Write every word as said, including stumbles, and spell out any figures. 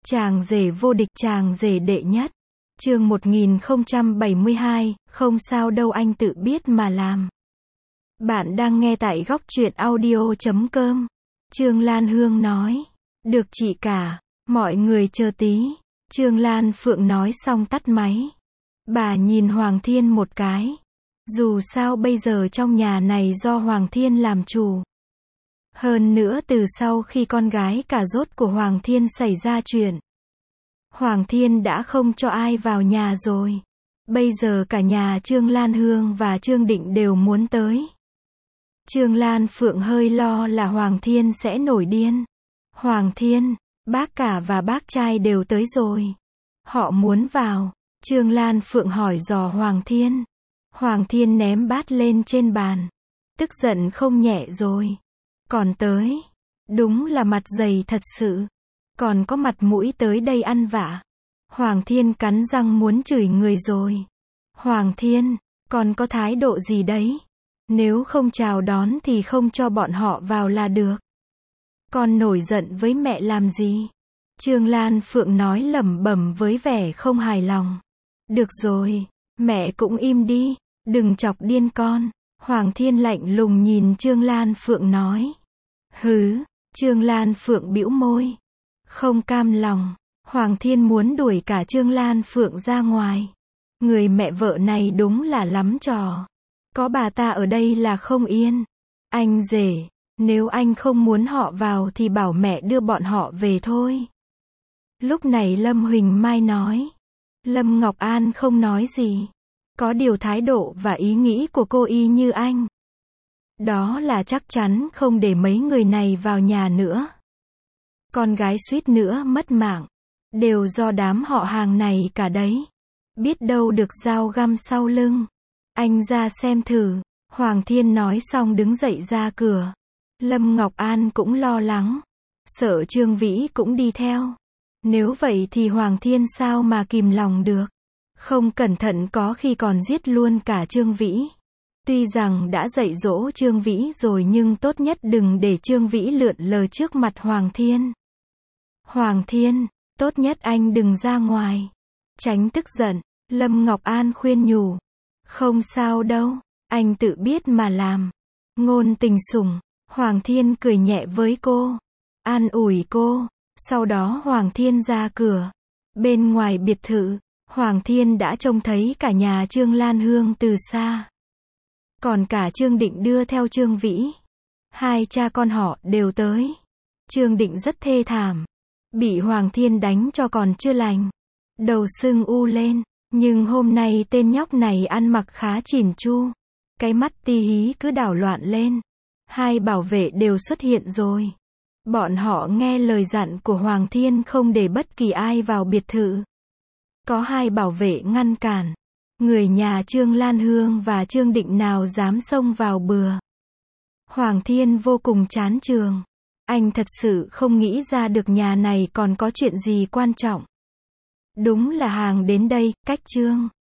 Chàng rể vô địch, chàng rể đệ nhất. Chương một nghìn không trăm bảy mươi hai, không sao đâu anh tự biết mà làm. Bạn đang nghe tại góc truyện audio chấm com. Trương Lan Hương nói. Được chị cả, mọi người chờ tí. Trương Lan Phượng nói xong tắt máy. Bà nhìn Hoàng Thiên một cái. Dù sao bây giờ trong nhà này do Hoàng Thiên làm chủ. Hơn nữa từ sau khi con gái cả rốt của Hoàng Thiên xảy ra chuyện, Hoàng Thiên đã không cho ai vào nhà rồi. Bây giờ cả nhà Trương Lan Hương và Trương Định đều muốn tới. Trương Lan Phượng hơi lo là Hoàng Thiên sẽ nổi điên. Hoàng Thiên, bác cả và bác trai đều tới rồi. Họ muốn vào. Trương Lan Phượng hỏi dò Hoàng Thiên. Hoàng Thiên ném bát lên trên bàn. Tức giận không nhẹ rồi. Còn tới. Đúng là mặt dày thật sự. Còn có mặt mũi tới đây ăn vạ. Hoàng Thiên cắn răng muốn chửi người rồi. Hoàng Thiên, còn có thái độ gì đấy? Nếu không chào đón thì không cho bọn họ vào là được. Con nổi giận với mẹ làm gì? Trương Lan Phượng nói lẩm bẩm với vẻ không hài lòng. Được rồi, mẹ cũng im đi, đừng chọc điên con. Hoàng Thiên lạnh lùng nhìn Trương Lan Phượng nói. Hứ, Trương Lan Phượng bĩu môi. Không cam lòng, Hoàng Thiên muốn đuổi cả Trương Lan Phượng ra ngoài. Người mẹ vợ này đúng là lắm trò. Có bà ta ở đây là không yên. Anh rể, nếu anh không muốn họ vào thì bảo mẹ đưa bọn họ về thôi. Lúc này Lâm Huỳnh Mai nói. Lâm Ngọc An không nói gì. Có điều thái độ và ý nghĩ của cô y như anh. Đó là chắc chắn không để mấy người này vào nhà nữa. Con gái suýt nữa mất mạng. Đều do đám họ hàng này cả đấy. Biết đâu được dao găm sau lưng. Anh ra xem thử. Hoàng Thiên nói xong đứng dậy ra cửa. Lâm Ngọc An cũng lo lắng. Sợ Trương Vĩ cũng đi theo. Nếu vậy thì Hoàng Thiên sao mà kìm lòng được. Không cẩn thận có khi còn giết luôn cả Trương Vĩ. Tuy rằng đã dạy dỗ Trương Vĩ rồi nhưng tốt nhất đừng để Trương Vĩ lượn lờ trước mặt Hoàng Thiên. Hoàng Thiên, tốt nhất anh đừng ra ngoài. Tránh tức giận. Lâm Ngọc An khuyên nhủ. Không sao đâu, anh tự biết mà làm. Ngôn tình sủng. Hoàng Thiên cười nhẹ với cô. An ủi cô. Sau đó Hoàng Thiên ra cửa. Bên ngoài biệt thự, Hoàng Thiên đã trông thấy cả nhà Trương Lan Hương từ xa. Còn cả Trương Định đưa theo Trương Vĩ. Hai cha con họ đều tới. Trương Định rất thê thảm. Bị Hoàng Thiên đánh cho còn chưa lành. Đầu sưng u lên. Nhưng hôm nay tên nhóc này ăn mặc khá chỉn chu. Cái mắt tí hí cứ đảo loạn lên. Hai bảo vệ đều xuất hiện rồi. Bọn họ nghe lời dặn của Hoàng Thiên không để bất kỳ ai vào biệt thự. Có hai bảo vệ ngăn cản. Người nhà Trương Lan Hương và Trương Định nào dám xông vào bừa. Hoàng Thiên vô cùng chán trường. Anh thật sự không nghĩ ra được nhà này còn có chuyện gì quan trọng. Đúng là hàng đến đây, cách Trương